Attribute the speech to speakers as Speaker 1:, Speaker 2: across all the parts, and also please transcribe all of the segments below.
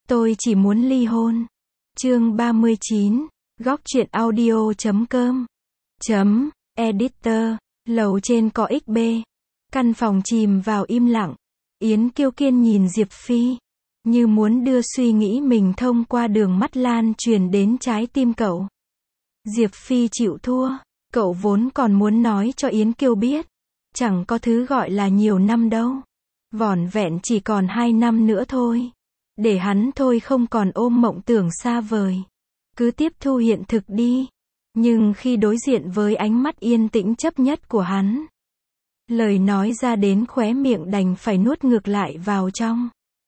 Speaker 1: Tôi chỉ muốn ly hôn. Chương 39, góc truyện audio.com. Editor, lầu trên có XB. Căn phòng chìm vào im lặng. Yến Kiêu Kiên nhìn Diệp Phi, như muốn đưa suy nghĩ mình thông qua đường mắt lan truyền đến trái tim cậu. Diệp Phi chịu thua, cậu vốn còn muốn nói cho Yến Kiêu biết, chẳng có thứ gọi là nhiều năm đâu. Vỏn vẹn chỉ còn 2 năm nữa thôi. Để hắn thôi không còn ôm mộng tưởng xa vời. Cứ tiếp thu hiện thực đi. Nhưng khi đối diện với ánh mắt yên tĩnh chấp nhất của hắn, lời nói ra đến khóe miệng đành phải nuốt ngược lại vào trong.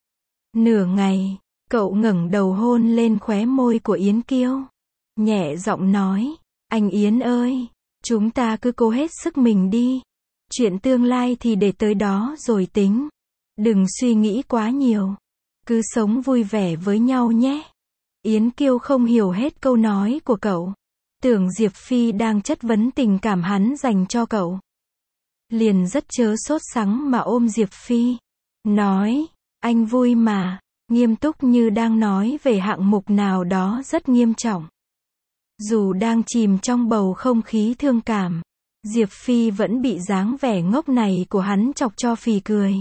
Speaker 1: Nửa ngày, cậu ngẩng đầu hôn lên khóe môi của Yến Kiêu. Nhẹ giọng nói, anh Yến ơi, chúng ta cứ cố hết sức mình đi. Chuyện tương lai thì để tới đó rồi tính. Đừng suy nghĩ quá nhiều. Cứ sống vui vẻ với nhau nhé. Yến Kiêu không hiểu hết câu nói của cậu. Tưởng Diệp Phi đang chất vấn tình cảm hắn dành cho cậu. Liền rất chớ sốt sắng mà ôm Diệp Phi. Nói, anh vui mà. Nghiêm túc như đang nói về hạng mục nào đó rất nghiêm trọng. Dù đang chìm trong bầu không khí thương cảm, Diệp Phi vẫn bị dáng vẻ ngốc này của hắn chọc cho phì cười.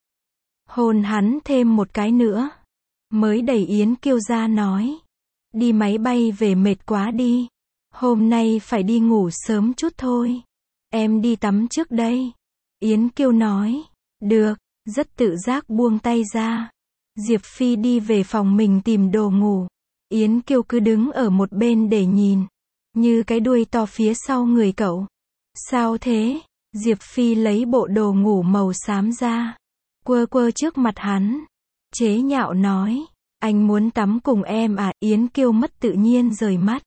Speaker 1: Hôn hắn thêm một cái nữa. Mới đẩy Yến Kiêu ra nói. Đi máy bay về mệt quá đi. Hôm nay phải đi ngủ sớm chút thôi. Em đi tắm trước đây. Yến Kiêu nói. Được, rất tự giác buông tay ra. Diệp Phi đi về phòng mình tìm đồ ngủ. Yến Kiêu cứ đứng ở một bên để nhìn. Như cái đuôi to phía sau người cậu. Sao thế? Diệp Phi lấy bộ đồ ngủ màu xám ra. Quơ quơ trước mặt hắn. Chế nhạo nói. Anh muốn tắm cùng em à? Yến Kiêu mất tự nhiên rời mắt.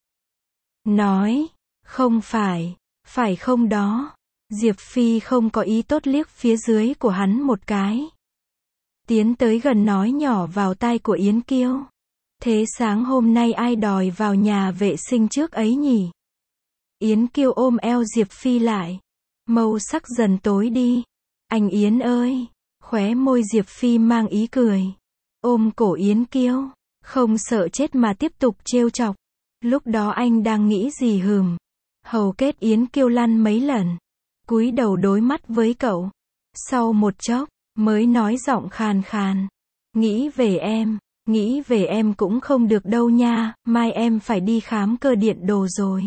Speaker 1: Nói. Không phải. Phải không đó? Diệp Phi không có ý tốt liếc phía dưới của hắn một cái. Tiến tới gần nói nhỏ vào tai của Yến Kiêu. Thế sáng hôm nay ai đòi vào nhà vệ sinh trước ấy nhỉ? Yến Kiêu ôm eo Diệp Phi lại. Màu sắc dần tối đi. Anh Yến ơi. Khóe môi Diệp Phi mang ý cười. Ôm cổ Yến Kiêu. Không sợ chết mà tiếp tục trêu chọc. Lúc đó anh đang nghĩ gì hừm? Hầu kết Yến Kiêu lăn mấy lần. Cúi đầu đối mắt với cậu. Sau một chốc, mới nói giọng khàn khàn. Nghĩ về em cũng không được đâu nha, mai em phải đi khám cơ điện đồ rồi.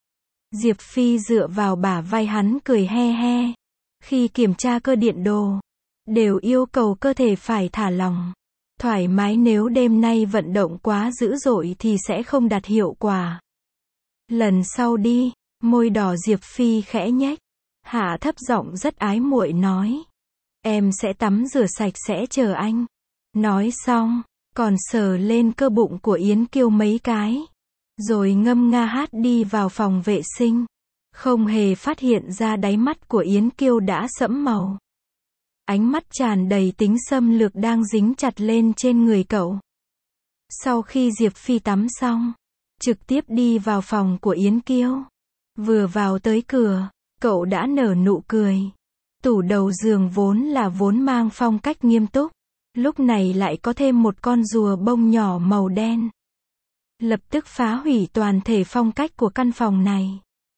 Speaker 1: Diệp Phi dựa vào bả vai hắn cười he he. Khi kiểm tra cơ điện đồ, đều yêu cầu cơ thể phải thả lỏng. Thoải mái, nếu đêm nay vận động quá dữ dội thì sẽ không đạt hiệu quả. Lần sau đi, môi đỏ Diệp Phi khẽ nhếch. Hạ thấp giọng rất ái muội nói. Em sẽ tắm rửa sạch sẽ chờ anh. Nói xong, còn sờ lên cơ bụng của Yến Kiêu mấy cái. Rồi ngâm nga hát đi vào phòng vệ sinh. Không hề phát hiện ra đáy mắt của Yến Kiêu đã sẫm màu. Ánh mắt tràn đầy tính xâm lược đang dính chặt lên trên người cậu. Sau khi Diệp Phi tắm xong, trực tiếp đi vào phòng của Yến Kiêu. Vừa vào tới cửa, cậu đã nở nụ cười. Tủ đầu giường vốn mang phong cách nghiêm túc. Lúc này lại có thêm một con rùa bông nhỏ màu đen. Lập tức phá hủy toàn thể phong cách của căn phòng này.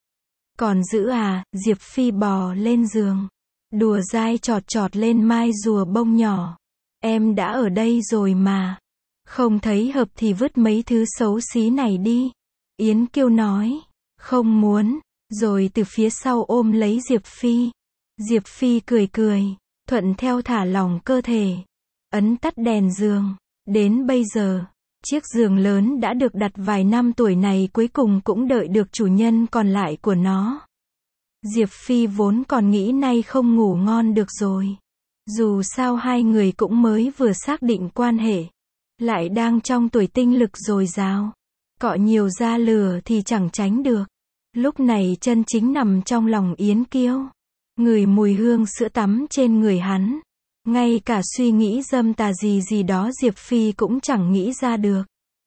Speaker 1: Còn giữ à? Diệp Phi bò lên giường. Đùa dai chọt chọt lên mai rùa bông nhỏ. Em đã ở đây rồi mà. Không thấy hợp thì vứt mấy thứ xấu xí này đi. Yến Kiêu nói. Không muốn. Rồi từ phía sau ôm lấy Diệp Phi. Diệp Phi cười cười. Thuận theo thả lỏng cơ thể. Ấn tắt đèn giường. Đến bây giờ, chiếc giường lớn đã được đặt vài năm tuổi này cuối cùng cũng đợi được chủ nhân còn lại của nó. Diệp Phi vốn còn nghĩ nay không ngủ ngon được rồi. Dù sao hai người cũng mới vừa xác định quan hệ. Lại đang trong tuổi tinh lực dồi dào. Cọ nhiều ra lửa thì chẳng tránh được. Lúc này chân chính nằm trong lòng Yến Kiêu. Ngửi mùi hương sữa tắm trên người hắn. Ngay cả suy nghĩ dâm tà gì đó Diệp Phi cũng chẳng nghĩ ra được.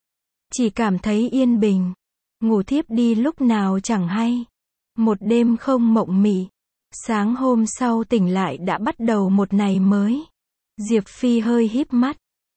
Speaker 1: Chỉ cảm thấy yên bình. Ngủ thiếp đi lúc nào chẳng hay. Một đêm không mộng mị. Sáng hôm sau tỉnh lại đã bắt đầu một ngày mới. Diệp Phi hơi híp mắt.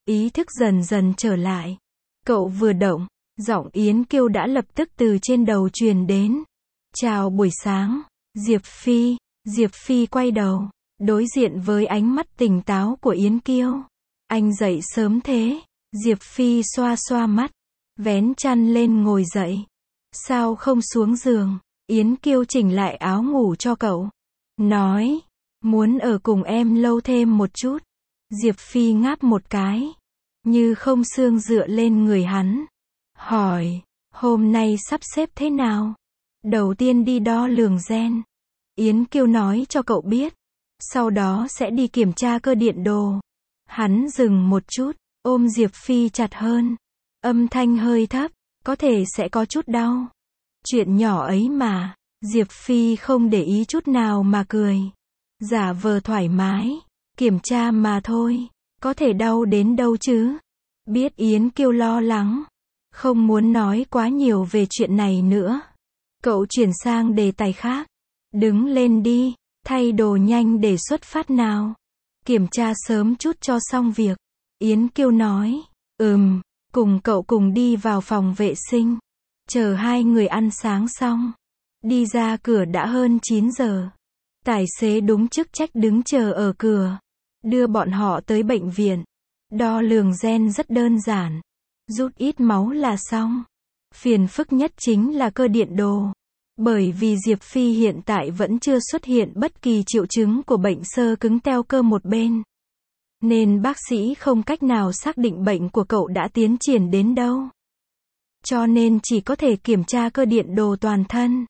Speaker 1: Ý thức dần dần trở lại. Cậu vừa động, giọng Yến Kiêu đã lập tức từ trên đầu truyền đến. Chào buổi sáng, Diệp Phi. Diệp Phi quay đầu, đối diện với ánh mắt tỉnh táo của Yến Kiêu. Anh dậy sớm thế? Diệp Phi xoa xoa mắt, vén chăn lên ngồi dậy. Sao không xuống giường? Yến Kiêu chỉnh lại áo ngủ cho cậu. Nói, muốn ở cùng em lâu thêm một chút. Diệp Phi ngáp một cái, như không xương dựa lên người hắn. Hỏi, hôm nay sắp xếp thế nào? Đầu tiên đi đo lường gen. Yến Kiêu nói cho cậu biết. Sau đó sẽ đi kiểm tra cơ điện đồ. Hắn dừng một chút, ôm Diệp Phi chặt hơn. Âm thanh hơi thấp, có thể sẽ có chút đau. Chuyện nhỏ ấy mà. Diệp Phi không để ý chút nào mà cười. Giả vờ thoải mái. Kiểm tra mà thôi. Có thể đau đến đâu chứ? Biết Yến Kiêu lo lắng. Không muốn nói quá nhiều về chuyện này nữa. Cậu chuyển sang đề tài khác. Đứng lên đi. Thay đồ nhanh để xuất phát nào. Kiểm tra sớm chút cho xong việc. Yến Kiêu nói. Cùng cậu cùng đi vào phòng vệ sinh. Chờ hai người ăn sáng xong. Đi ra cửa đã hơn 9 giờ. Tài xế đúng chức trách đứng chờ ở cửa. Đưa bọn họ tới bệnh viện. Đo lường gen rất đơn giản. Rút ít máu là xong. Phiền phức nhất chính là cơ điện đồ. Bởi vì Diệp Phi hiện tại vẫn chưa xuất hiện bất kỳ triệu chứng của bệnh xơ cứng teo cơ một bên. Nên bác sĩ không cách nào xác định bệnh của cậu đã tiến triển đến đâu. Cho nên chỉ có thể kiểm tra cơ điện đồ toàn thân.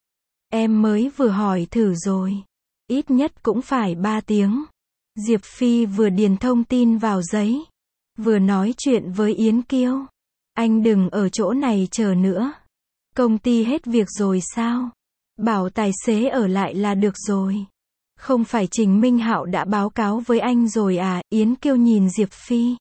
Speaker 1: Em mới vừa hỏi thử rồi. Ít nhất cũng phải 3 tiếng. Diệp Phi vừa điền thông tin vào giấy. Vừa nói chuyện với Yến Kiêu. Anh đừng ở chỗ này chờ nữa. Công ty hết việc rồi sao? Bảo tài xế ở lại là được rồi. Không phải Trình Minh Hạo đã báo cáo với anh rồi à? Yến Kiêu nhìn Diệp Phi.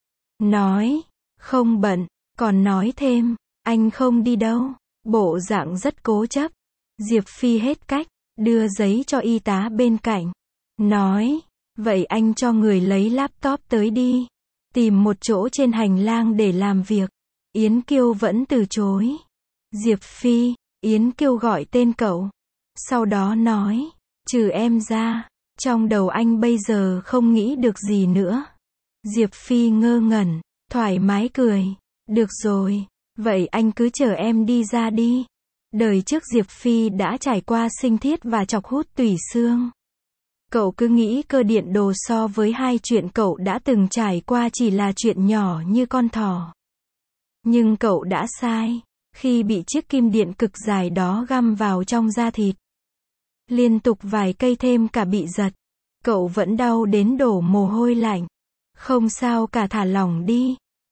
Speaker 1: Nói, không bận, còn nói thêm, anh không đi đâu. Bộ dạng rất cố chấp. Diệp Phi hết cách, đưa giấy cho y tá bên cạnh. Nói, vậy anh cho người lấy laptop tới đi. Tìm một chỗ trên hành lang để làm việc. Yến Kiêu vẫn từ chối. Diệp Phi, Yến Kiêu gọi tên cậu. Sau đó nói, trừ em ra, trong đầu anh bây giờ không nghĩ được gì nữa. Diệp Phi ngơ ngẩn, thoải mái cười. Được rồi, vậy anh cứ chờ em đi ra đi. Đời trước Diệp Phi đã trải qua sinh thiết và chọc hút tủy xương. Cậu cứ nghĩ cơ điện đồ so với hai chuyện cậu đã từng trải qua chỉ là chuyện nhỏ như con thỏ. Nhưng cậu đã sai. Khi bị chiếc kim điện cực dài đó găm vào trong da thịt. Liên tục vài cây thêm cả bị giật. Cậu vẫn đau đến đổ mồ hôi lạnh. Không sao cả, thả lỏng đi.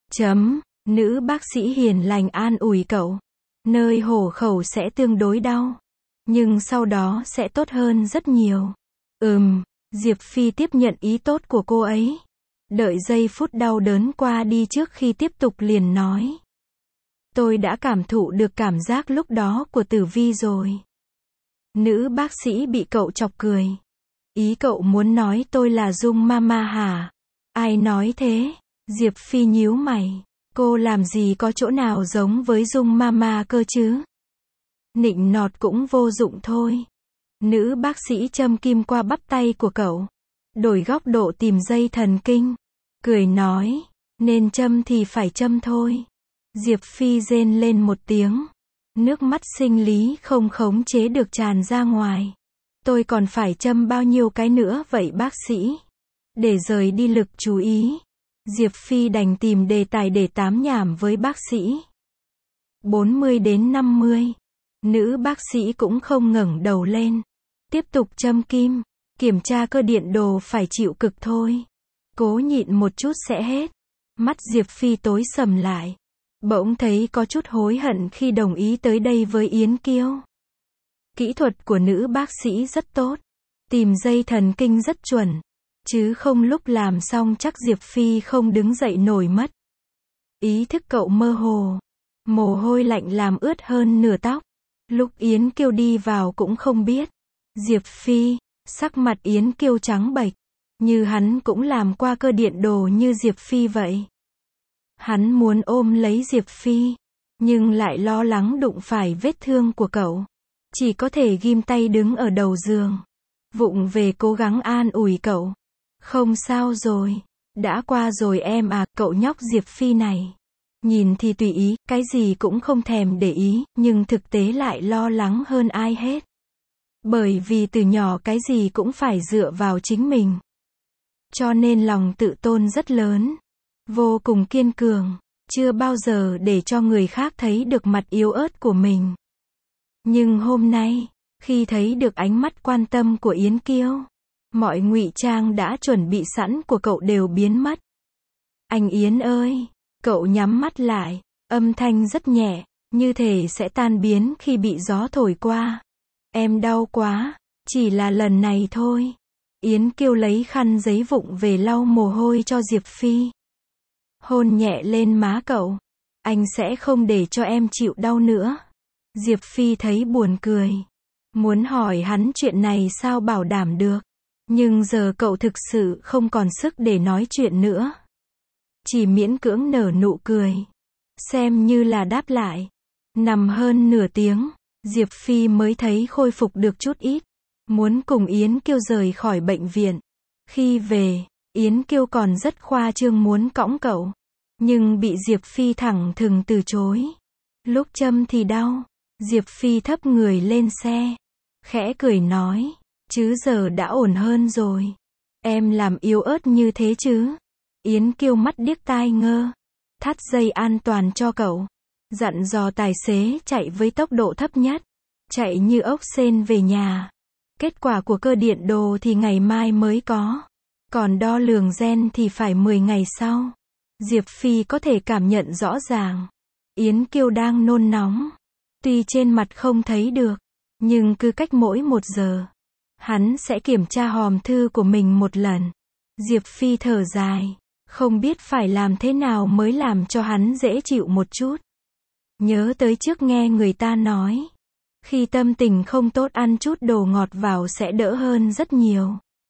Speaker 1: Nữ bác sĩ hiền lành an ủi cậu. Nơi hổ khẩu sẽ tương đối đau. Nhưng sau đó sẽ tốt hơn rất nhiều. Diệp Phi tiếp nhận ý tốt của cô ấy. Đợi giây phút đau đớn qua đi trước khi tiếp tục liền nói. Tôi đã cảm thụ được cảm giác lúc đó của Tử Vi rồi. Nữ bác sĩ bị cậu chọc cười. Ý cậu muốn nói tôi là Dung Mama hả? Ai nói thế? Diệp Phi nhíu mày. Cô làm gì có chỗ nào giống với Dung Mama cơ chứ? Nịnh nọt cũng vô dụng thôi. Nữ bác sĩ châm kim qua bắp tay của cậu. Đổi góc độ tìm dây thần kinh. Cười nói, nên châm thì phải châm thôi. Diệp Phi rên lên một tiếng. Nước mắt sinh lý không khống chế được tràn ra ngoài. Tôi còn phải châm bao nhiêu cái nữa vậy bác sĩ? Để rời đi lực chú ý. Diệp Phi đành tìm đề tài để tám nhảm với bác sĩ. 40 đến 50. Nữ bác sĩ cũng không ngẩng đầu lên. Tiếp tục châm kim. Kiểm tra cơ điện đồ phải chịu cực thôi. Cố nhịn một chút sẽ hết. Mắt Diệp Phi tối sầm lại. Bỗng thấy có chút hối hận khi đồng ý tới đây với Yến Kiêu. Kỹ thuật của nữ bác sĩ rất tốt. Tìm dây thần kinh rất chuẩn. Chứ không lúc làm xong chắc Diệp Phi không đứng dậy nổi mất. Ý thức cậu mơ hồ. Mồ hôi lạnh làm ướt hơn nửa tóc. Lúc Yến Kiêu đi vào cũng không biết. Diệp Phi, sắc mặt Yến Kiêu trắng bệch. Như hắn cũng làm qua cơ điện đồ như Diệp Phi vậy. Hắn muốn ôm lấy Diệp Phi, nhưng lại lo lắng đụng phải vết thương của cậu. Chỉ có thể ghim tay đứng ở đầu giường. Vụng về cố gắng an ủi cậu. Không sao rồi. Đã qua rồi em à, cậu nhóc Diệp Phi này. Nhìn thì tùy ý, cái gì cũng không thèm để ý, nhưng thực tế lại lo lắng hơn ai hết. Bởi vì từ nhỏ cái gì cũng phải dựa vào chính mình. Cho nên lòng tự tôn rất lớn. Vô cùng kiên cường. Chưa bao giờ để cho người khác thấy được mặt yếu ớt của mình. Nhưng hôm nay, khi thấy được ánh mắt quan tâm của Yến Kiêu, mọi ngụy trang đã chuẩn bị sẵn của cậu đều biến mất. Anh Yến ơi! Cậu nhắm mắt lại, âm thanh rất nhẹ, như thể sẽ tan biến khi bị gió thổi qua. Em đau quá, chỉ là lần này thôi. Yến Kiêu lấy khăn giấy vụng về lau mồ hôi cho Diệp Phi. Hôn nhẹ lên má cậu. Anh sẽ không để cho em chịu đau nữa. Diệp Phi thấy buồn cười. Muốn hỏi hắn chuyện này sao bảo đảm được. Nhưng giờ cậu thực sự không còn sức để nói chuyện nữa. Chỉ miễn cưỡng nở nụ cười. Xem như là đáp lại. Nằm hơn nửa tiếng, Diệp Phi mới thấy khôi phục được chút ít. Muốn cùng Yến Kiêu rời khỏi bệnh viện. Khi về, Yến Kiêu còn rất khoa trương muốn cõng cậu. Nhưng bị Diệp Phi thẳng thừng từ chối. Lúc châm thì đau. Diệp Phi thấp người lên xe. Khẽ cười nói. Chứ giờ đã ổn hơn rồi. Em làm yếu ớt như thế chứ. Yến Kiêu mắt điếc tai ngơ. Thắt dây an toàn cho cậu. Dặn dò tài xế chạy với tốc độ thấp nhất. Chạy như ốc sên về nhà. Kết quả của cơ điện đồ thì ngày mai mới có. Còn đo lường gen thì phải 10 ngày sau. Diệp Phi có thể cảm nhận rõ ràng. Yến Kiêu đang nôn nóng. Tuy trên mặt không thấy được. Nhưng cứ cách mỗi 1 giờ. Hắn sẽ kiểm tra hòm thư của mình một lần. Diệp Phi thở dài. Không biết phải làm thế nào mới làm cho hắn dễ chịu một chút. Nhớ tới trước nghe người ta nói. Khi tâm tình không tốt ăn chút đồ ngọt vào sẽ đỡ hơn rất nhiều.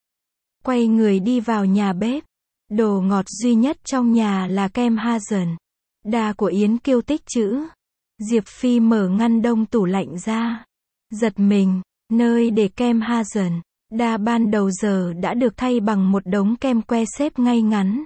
Speaker 1: Quay người đi vào nhà bếp. Đồ ngọt duy nhất trong nhà là kem Hazen. Đa của Yến Kiêu tích trữ. Diệp Phi mở ngăn đông tủ lạnh ra. Giật mình, nơi để kem Hazen. Đa ban đầu giờ đã được thay bằng một đống kem que xếp ngay ngắn.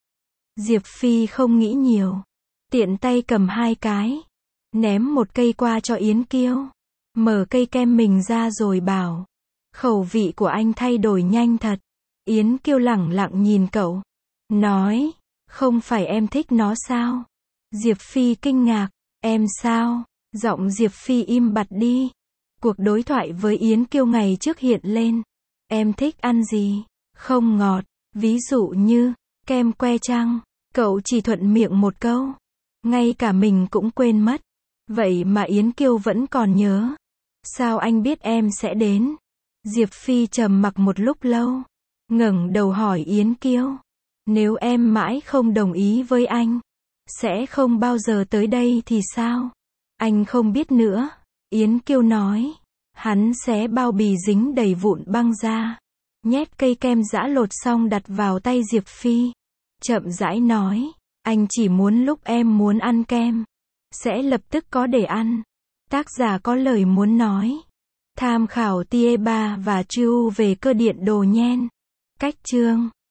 Speaker 1: Diệp Phi không nghĩ nhiều. Tiện tay cầm 2 cái. Ném một cây qua cho Yến Kiêu. Mở cây kem mình ra rồi bảo. Khẩu vị của anh thay đổi nhanh thật. Yến Kiêu lẳng lặng nhìn cậu. Nói. Không phải em thích nó sao? Diệp Phi kinh ngạc. Em sao? Giọng Diệp Phi im bặt đi. Cuộc đối thoại với Yến Kiêu ngày trước hiện lên. Em thích ăn gì? Không ngọt. Ví dụ như kem que chăng? Cậu chỉ thuận miệng một câu. Ngay cả mình cũng quên mất. Vậy mà Yến Kiêu vẫn còn nhớ. Sao anh biết em sẽ đến? Diệp Phi trầm mặc một lúc lâu. Ngẩng đầu hỏi Yến Kiêu. Nếu em mãi không đồng ý với anh, sẽ không bao giờ tới đây thì sao? Anh không biết nữa. Yến Kiêu nói. Hắn xé bao bì dính đầy vụn băng ra. Nhét cây kem giã lột xong đặt vào tay Diệp Phi. Chậm rãi nói. Anh chỉ muốn lúc em muốn ăn kem, sẽ lập tức có để ăn. Tác giả có lời muốn nói. Tham khảo Tie 3 và Chu về cơ điện đồ nhen. Cách chương